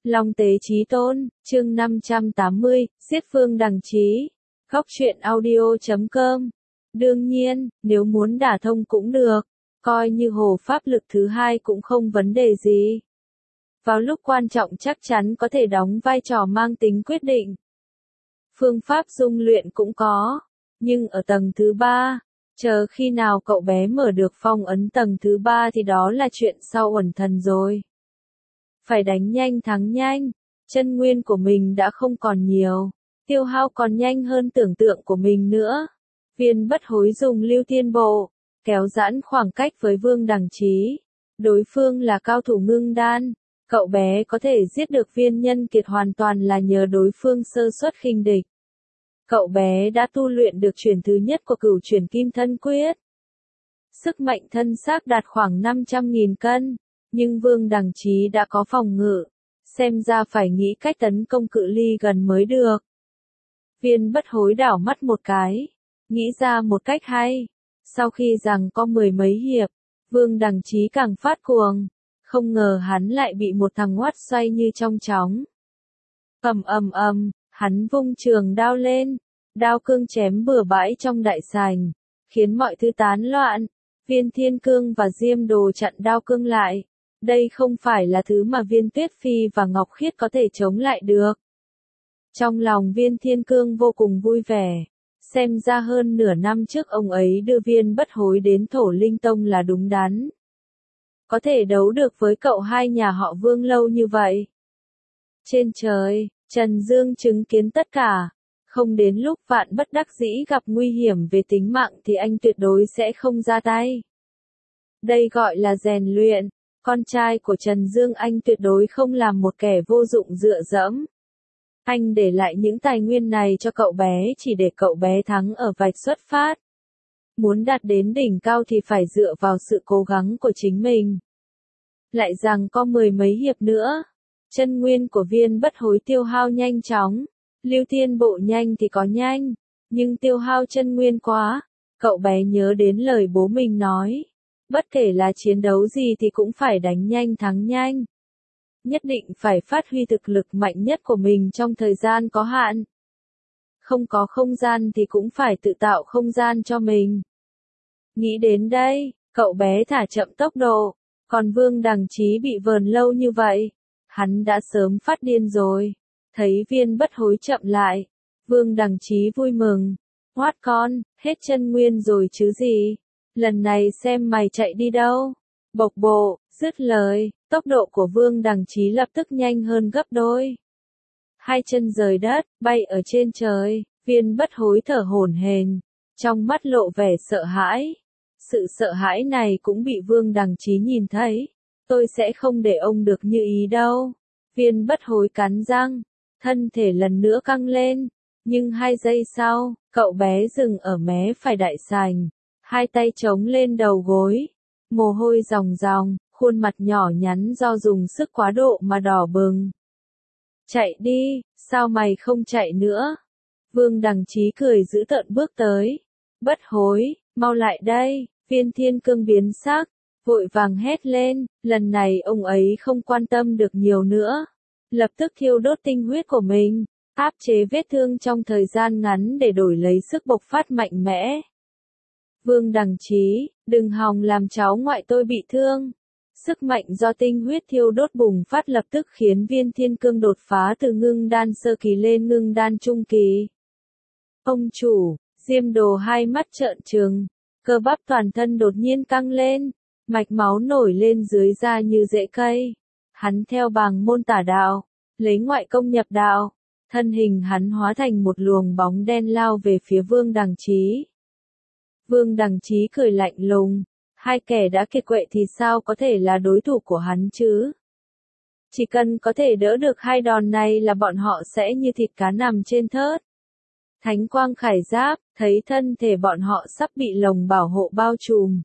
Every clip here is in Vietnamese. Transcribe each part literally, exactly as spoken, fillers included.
Long tế chí tôn, chương năm trăm tám mươi, giết Vương Đằng Chí. Góc truyện audio chấm com. Đương nhiên, nếu muốn đả thông cũng được, coi như hồ pháp lực thứ hai cũng không vấn đề gì. Vào lúc quan trọng chắc chắn có thể đóng vai trò mang tính quyết định. Phương pháp dung luyện cũng có, nhưng ở tầng thứ ba, chờ khi nào cậu bé mở được phong ấn tầng thứ ba thì đó là chuyện sau uẩn thần rồi. Phải đánh nhanh thắng nhanh, chân nguyên của mình đã không còn nhiều, tiêu hao còn nhanh hơn tưởng tượng của mình nữa. Viên Bất Hối dùng lưu tiên bộ, kéo giãn khoảng cách với Vương Đằng Chí. Đối phương là cao thủ ngưng đan, cậu bé có thể giết được Viên Nhân Kiệt hoàn toàn là nhờ đối phương sơ suất khinh địch. Cậu bé đã tu luyện được chuyển thứ nhất của Cửu Chuyển Kim Thân Quyết. Sức mạnh thân xác đạt khoảng năm trăm nghìn cân, nhưng Vương Đằng Chí đã có phòng ngự, xem ra phải nghĩ cách tấn công cự ly gần mới được. Viên Bất Hối đảo mắt một cái, nghĩ ra một cách hay. Sau khi rằng có mười mấy hiệp, Vương Đằng Chí càng phát cuồng, không ngờ hắn lại bị một thằng ngoắt xoay như trong chóng. Ầm ầm ầm, hắn vung trường đao lên, đao cương chém bừa bãi trong đại sảnh, khiến mọi thứ tán loạn. Viên Thiên Cương và Diêm Đồ chặn đao cương lại. Đây không phải là thứ mà Viên Tuyết Phi và Ngọc Khiết có thể chống lại được. Trong lòng Viên Thiên Cương vô cùng vui vẻ. Xem ra hơn nửa năm trước ông ấy đưa Viên Bất Hối đến Thổ Linh Tông là đúng đắn. Có thể đấu được với cậu hai nhà họ Vương lâu như vậy. Trên trời, Trần Dương chứng kiến tất cả. Không đến lúc vạn bất đắc dĩ gặp nguy hiểm về tính mạng thì anh tuyệt đối sẽ không ra tay. Đây gọi là rèn luyện. Con trai của Trần Dương anh tuyệt đối không làm một kẻ vô dụng dựa dẫm. Anh để lại những tài nguyên này cho cậu bé chỉ để cậu bé thắng ở vạch xuất phát. Muốn đạt đến đỉnh cao thì phải dựa vào sự cố gắng của chính mình. Lại rằng có mười mấy hiệp nữa, chân nguyên của Viên Bất Hối tiêu hao nhanh chóng. Lưu tiên bộ nhanh thì có nhanh, nhưng tiêu hao chân nguyên quá. Cậu bé nhớ đến lời bố mình nói. Bất kể là chiến đấu gì thì cũng phải đánh nhanh thắng nhanh. Nhất định phải phát huy thực lực mạnh nhất của mình trong thời gian có hạn. Không có không gian thì cũng phải tự tạo không gian cho mình. Nghĩ đến đây, cậu bé thả chậm tốc độ. Còn Vương Đằng Chí bị vờn lâu như vậy, hắn đã sớm phát điên rồi. Thấy Viên Bất Hối chậm lại, Vương Đằng Chí vui mừng. Hoát con, hết chân nguyên rồi chứ gì. Lần này xem mày chạy đi đâu. Bộc bộ, dứt lời, tốc độ của Vương Đằng Chí lập tức nhanh hơn gấp đôi. Hai chân rời đất, bay ở trên trời, Viên Bất Hối thở hổn hển, trong mắt lộ vẻ sợ hãi. Sự sợ hãi này cũng bị Vương Đằng Chí nhìn thấy. Tôi sẽ không để ông được như ý đâu. Viên Bất Hối cắn răng, thân thể lần nữa căng lên. Nhưng hai giây sau, cậu bé dừng ở mé phải đại sảnh. Hai tay chống lên đầu gối, mồ hôi ròng ròng, khuôn mặt nhỏ nhắn do dùng sức quá độ mà đỏ bừng. Chạy đi, sao mày không chạy nữa? Vương Đằng Chí cười dữ tợn bước tới. Bất Hối, mau lại đây. Viên Thiên Cương biến sắc, vội vàng hét lên. Lần này ông ấy không quan tâm được nhiều nữa. Lập tức thiêu đốt tinh huyết của mình, áp chế vết thương trong thời gian ngắn để đổi lấy sức bộc phát mạnh mẽ. Vương Đằng Chí, đừng hòng làm cháu ngoại tôi bị thương. Sức mạnh do tinh huyết thiêu đốt bùng phát lập tức khiến Viên Thiên Cương đột phá từ ngưng đan sơ kỳ lên ngưng đan trung kỳ. Ông chủ, Diêm Đồ hai mắt trợn trừng, cơ bắp toàn thân đột nhiên căng lên, mạch máu nổi lên dưới da như rễ cây. Hắn theo bàng môn tả đạo, lấy ngoại công nhập đạo, thân hình hắn hóa thành một luồng bóng đen lao về phía Vương Đằng Chí. Vương Đằng Chí cười lạnh lùng, hai kẻ đã kiệt quệ thì sao có thể là đối thủ của hắn chứ? Chỉ cần có thể đỡ được hai đòn này là bọn họ sẽ như thịt cá nằm trên thớt. Thánh quang khải giáp, thấy thân thể bọn họ sắp bị lồng bảo hộ bao trùm.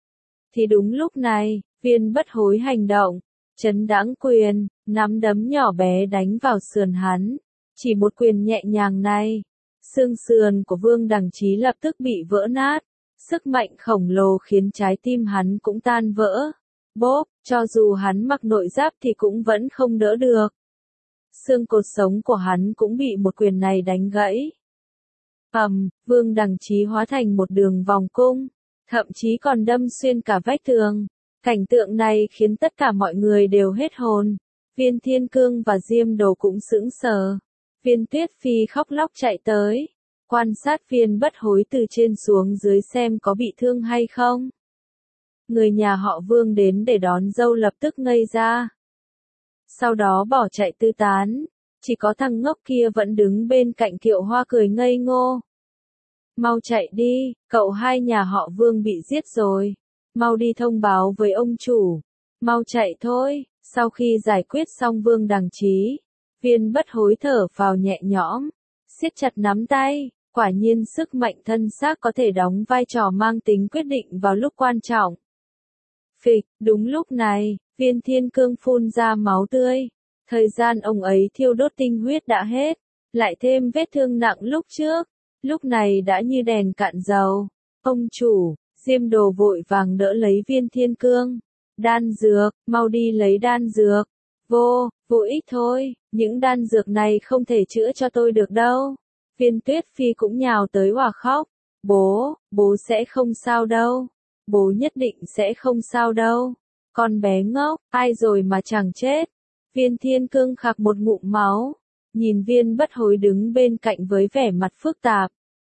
Thì đúng lúc này, Viên Bất Hối hành động, chấn đãng quyền, nắm đấm nhỏ bé đánh vào sườn hắn. Chỉ một quyền nhẹ nhàng này, xương sườn của Vương Đằng Chí lập tức bị vỡ nát. Sức mạnh khổng lồ khiến trái tim hắn cũng tan vỡ. Bốp, cho dù hắn mặc nội giáp thì cũng vẫn không đỡ được. xương cột sống của hắn cũng bị một quyền này đánh gãy. Ầm, Vương Đằng Chí hóa thành một đường vòng cung, thậm chí còn đâm xuyên cả vách tường. Cảnh tượng này khiến tất cả mọi người đều hết hồn. Viên Thiên Cương và Diêm Đồ cũng sững sờ. Viên Tuyết Phi khóc lóc chạy tới, quan sát Viên Bất Hối từ trên xuống dưới xem có bị thương hay không. Người nhà họ Vương đến để đón dâu lập tức ngây ra. Sau đó bỏ chạy tứ tán, chỉ có thằng ngốc kia vẫn đứng bên cạnh Kiệu Hoa cười ngây ngô. Mau chạy đi, cậu hai nhà họ Vương bị giết rồi. Mau đi thông báo với ông chủ. Mau chạy thôi. Sau khi giải quyết xong Vương Đằng Chí, Viên Bất Hối thở phào nhẹ nhõm, siết chặt nắm tay, quả nhiên sức mạnh thân xác có thể đóng vai trò mang tính quyết định vào lúc quan trọng. Phịch, đúng lúc này, Viên Thiên Cương phun ra máu tươi, thời gian ông ấy thiêu đốt tinh huyết đã hết, lại thêm vết thương nặng lúc trước, lúc này đã như đèn cạn dầu. Ông chủ, Diêm Đồ vội vàng đỡ lấy Viên Thiên Cương. Đan dược, mau đi lấy đan dược. Vô, vô ích thôi, những đan dược này không thể chữa cho tôi được đâu. Viên Tuyết Phi cũng nhào tới òa khóc. Bố, bố sẽ không sao đâu. Bố nhất định sẽ không sao đâu. Con bé ngốc, ai rồi mà chẳng chết. Viên Thiên Cương khạc một ngụm máu, nhìn Viên Bất Hối đứng bên cạnh với vẻ mặt phức tạp.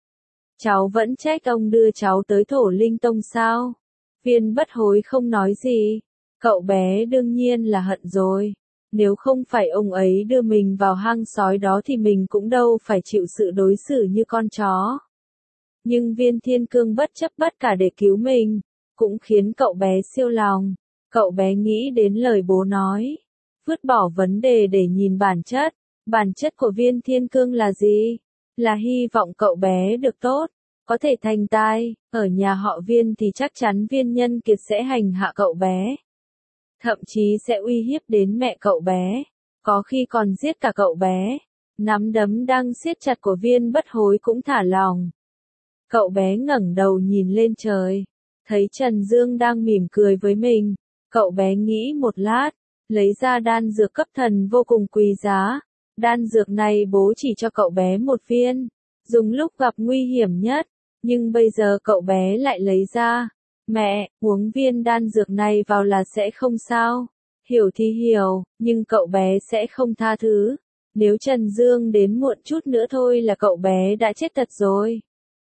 Cháu vẫn trách ông đưa cháu tới Thổ Linh Tông sao? Viên Bất Hối không nói gì. Cậu bé đương nhiên là hận rồi. Nếu không phải ông ấy đưa mình vào hang sói đó thì mình cũng đâu phải chịu sự đối xử như con chó. Nhưng Viên Thiên Cương bất chấp bất cả để cứu mình, cũng khiến cậu bé siêu lòng. Cậu bé nghĩ đến lời bố nói, vứt bỏ vấn đề để nhìn bản chất. Bản chất của Viên Thiên Cương là gì? Là hy vọng cậu bé được tốt, có thể thành tài. Ở nhà họ Viên thì chắc chắn Viên Nhân Kiệt sẽ hành hạ cậu bé. Thậm chí sẽ uy hiếp đến mẹ cậu bé, có khi còn giết cả cậu bé. Nắm đấm đang siết chặt của Viên Bất Hối cũng thả lỏng. Cậu bé ngẩng đầu nhìn lên trời, thấy Trần Dương đang mỉm cười với mình. Cậu bé nghĩ một lát, lấy ra đan dược cấp thần vô cùng quý giá. Đan dược này bố chỉ cho cậu bé một viên, dùng lúc gặp nguy hiểm nhất, nhưng bây giờ cậu bé lại lấy ra. Mẹ, uống viên đan dược này vào là sẽ không sao. Hiểu thì hiểu, nhưng cậu bé sẽ không tha thứ. Nếu Trần Dương đến muộn chút nữa thôi là cậu bé đã chết thật rồi.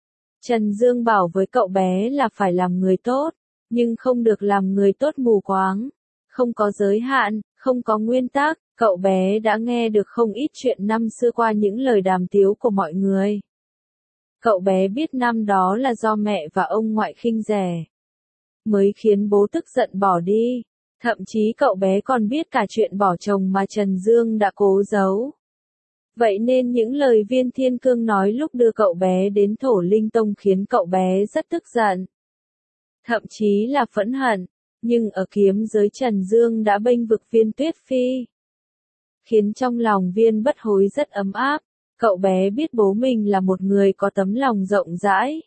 Trần Dương bảo với cậu bé là phải làm người tốt, nhưng không được làm người tốt mù quáng. Không có giới hạn, không có nguyên tắc. Cậu bé đã nghe được không ít chuyện năm xưa qua những lời đàm tiếu của mọi người. Cậu bé biết năm đó là do mẹ và ông ngoại khinh rẻ, mới khiến bố tức giận bỏ đi. Thậm chí cậu bé còn biết cả chuyện bỏ chồng mà Trần Dương đã cố giấu. Vậy nên những lời Viên Thiên Cương nói lúc đưa cậu bé đến Thổ Linh Tông khiến cậu bé rất tức giận. Thậm chí là phẫn hận, nhưng ở kiếm giới Trần Dương đã bênh vực Viên Tuyết Phi, khiến trong lòng Viên Bất Hối rất ấm áp. Cậu bé biết bố mình là một người có tấm lòng rộng rãi.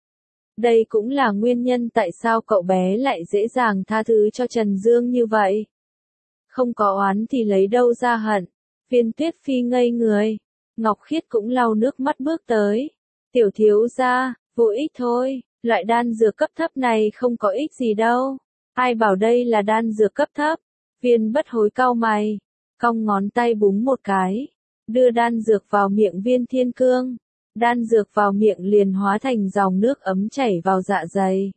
Đây cũng là nguyên nhân tại sao cậu bé lại dễ dàng tha thứ cho Trần Dương như vậy. Không có oán thì lấy đâu ra hận. Viên Tuyết Phi ngây người. Ngọc Khiết cũng lau nước mắt bước tới. Tiểu thiếu gia, vô ích thôi, loại đan dược cấp thấp này không có ích gì đâu. Ai bảo đây là đan dược cấp thấp? Viên Bất Hối cau mày, cong ngón tay búng một cái, đưa đan dược vào miệng Viên Thiên Cương. Đan dược vào miệng liền hóa thành dòng nước ấm chảy vào dạ dày.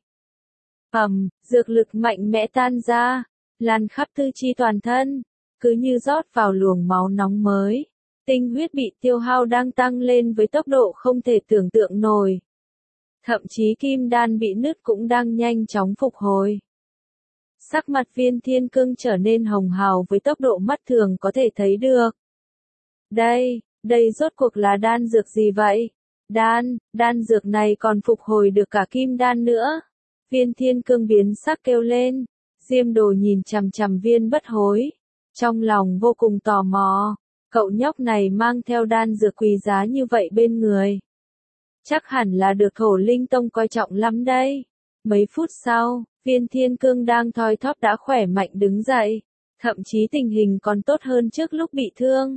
Ầm, dược lực mạnh mẽ tan ra, lan khắp tứ chi toàn thân, cứ như rót vào luồng máu nóng mới. Tinh huyết bị tiêu hao đang tăng lên với tốc độ không thể tưởng tượng nổi. Thậm chí kim đan bị nứt cũng đang nhanh chóng phục hồi. Sắc mặt Viên Thiên Cương trở nên hồng hào với tốc độ mắt thường có thể thấy được. Đây, đây rốt cuộc là đan dược gì vậy? Đan, đan dược này còn phục hồi được cả kim đan nữa. Viên Thiên Cương biến sắc kêu lên. Diêm Đồ nhìn chằm chằm Viên Bất Hối, trong lòng vô cùng tò mò. Cậu nhóc này mang theo đan dược quý giá như vậy bên người, chắc hẳn là được Thổ Linh Tông coi trọng lắm đây. Mấy phút sau, Viên Thiên Cương đang thoi thóp đã khỏe mạnh đứng dậy, thậm chí tình hình còn tốt hơn trước lúc bị thương.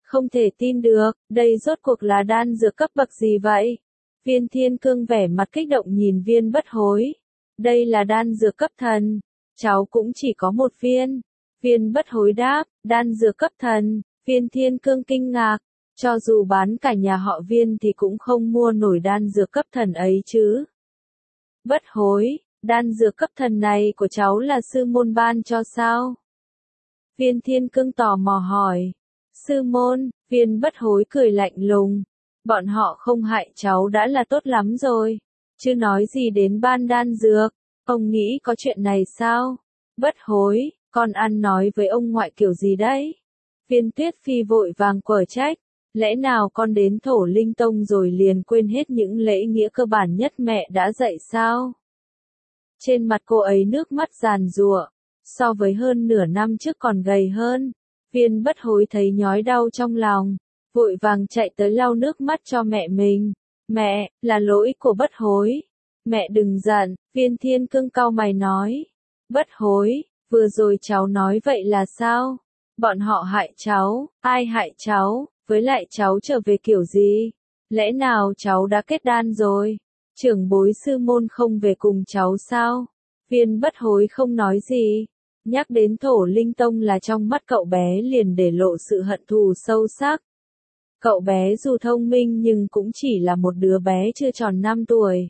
Không thể tin được, đây rốt cuộc là đan dược cấp bậc gì vậy? Viên Thiên Cương vẻ mặt kích động nhìn Viên Bất Hối. Đây là đan dược cấp thần, cháu cũng chỉ có một viên. Viên Bất Hối đáp, đan dược cấp thần. Viên Thiên Cương kinh ngạc, cho dù bán cả nhà họ Viên thì cũng không mua nổi đan dược cấp thần ấy chứ. Bất Hối, đan dược cấp thần này của cháu là sư môn ban cho sao? Viên Thiên Cương tò mò hỏi. Sư môn, Viên Bất Hối cười lạnh lùng. Bọn họ không hại cháu đã là tốt lắm rồi. Chứ nói gì đến ban đan dược. Ông nghĩ có chuyện này sao? Bất Hối, con ăn nói với ông ngoại kiểu gì đấy? Viên Tuyết Phi vội vàng quở trách. Lẽ nào con đến Thổ Linh Tông rồi liền quên hết những lễ nghĩa cơ bản nhất mẹ đã dạy sao? Trên mặt cô ấy nước mắt giàn giụa. So với hơn nửa năm trước còn gầy hơn. Viên Bất Hối thấy nhói đau trong lòng. Vội vàng chạy tới lau nước mắt cho mẹ mình. Mẹ, là lỗi của Bất Hối. Mẹ đừng giận, Viên Thiên Cương cau mày nói. Bất Hối, vừa rồi cháu nói vậy là sao? Bọn họ hại cháu, ai hại cháu, với lại cháu trở về kiểu gì? Lẽ nào cháu đã kết đan rồi? Trưởng bối sư môn không về cùng cháu sao? Viên Bất Hối không nói gì. Nhắc đến Thổ Linh Tông là trong mắt cậu bé liền để lộ sự hận thù sâu sắc. Cậu bé dù thông minh nhưng cũng chỉ là một đứa bé chưa tròn năm tuổi.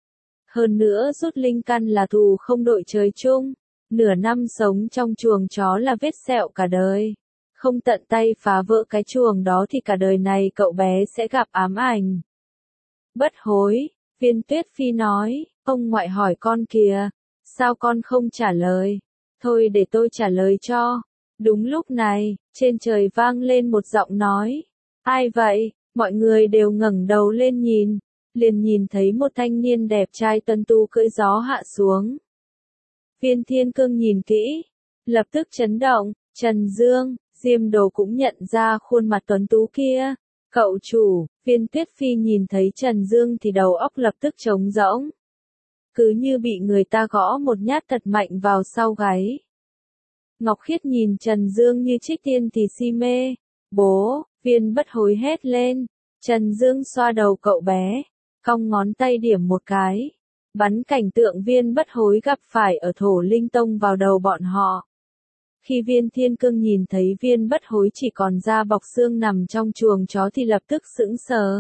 Hơn nữa rút linh căn là thù không đội trời chung. Nửa năm sống trong chuồng chó là vết sẹo cả đời. Không tận tay phá vỡ cái chuồng đó thì cả đời này cậu bé sẽ gặp ám ảnh. Bất Hối, Viên Tuyết Phi nói, ông ngoại hỏi con kìa, sao con không trả lời? Thôi để tôi trả lời cho. Đúng lúc này, trên trời vang lên một giọng nói. Ai vậy? Mọi người đều ngẩng đầu lên nhìn, liền nhìn thấy một thanh niên đẹp trai tuấn tú cưỡi gió hạ xuống. Viên Thiên Cương nhìn kỹ, lập tức chấn động, Trần Dương, Diêm Đồ cũng nhận ra khuôn mặt tuấn tú kia. Cậu chủ, Viên Tuyết Phi nhìn thấy Trần Dương thì đầu óc lập tức trống rỗng. Cứ như bị người ta gõ một nhát thật mạnh vào sau gáy. Ngọc Khiết nhìn Trần Dương như trích tiên thì si mê. Bố, Viên Bất Hối hét lên. Trần Dương xoa đầu cậu bé, cong ngón tay điểm một cái. Bắn cảnh tượng Viên Bất Hối gặp phải ở Thổ Linh Tông vào đầu bọn họ. Khi Viên Thiên Cương nhìn thấy Viên Bất Hối chỉ còn da bọc xương nằm trong chuồng chó thì lập tức sững sờ.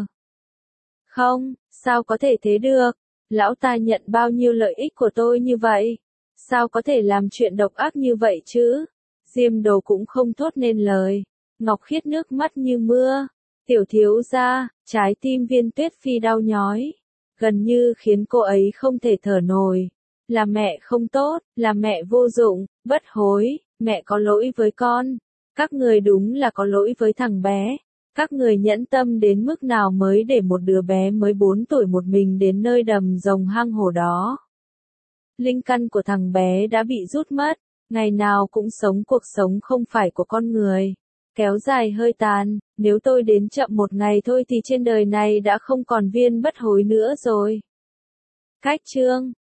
Không, sao có thể thế được? Lão ta nhận bao nhiêu lợi ích của tôi như vậy? Sao có thể làm chuyện độc ác như vậy chứ? Diêm Đồ cũng không thốt nên lời. Ngọc Khiết nước mắt như mưa. Tiểu thiếu gia, trái tim Viên Tuyết Phi đau nhói. Gần như khiến cô ấy không thể thở nổi. Là mẹ không tốt, là mẹ vô dụng, Bất Hối, mẹ có lỗi với con. Các người đúng là có lỗi với thằng bé. Các người nhẫn tâm đến mức nào mới để một đứa bé mới bốn tuổi một mình đến nơi đầm rồng hang hổ đó. Linh căn của thằng bé đã bị rút mất, ngày nào cũng sống cuộc sống không phải của con người. Kéo dài hơi tàn, nếu tôi đến chậm một ngày thôi thì trên đời này đã không còn Viên Bất Hối nữa rồi. Cách chương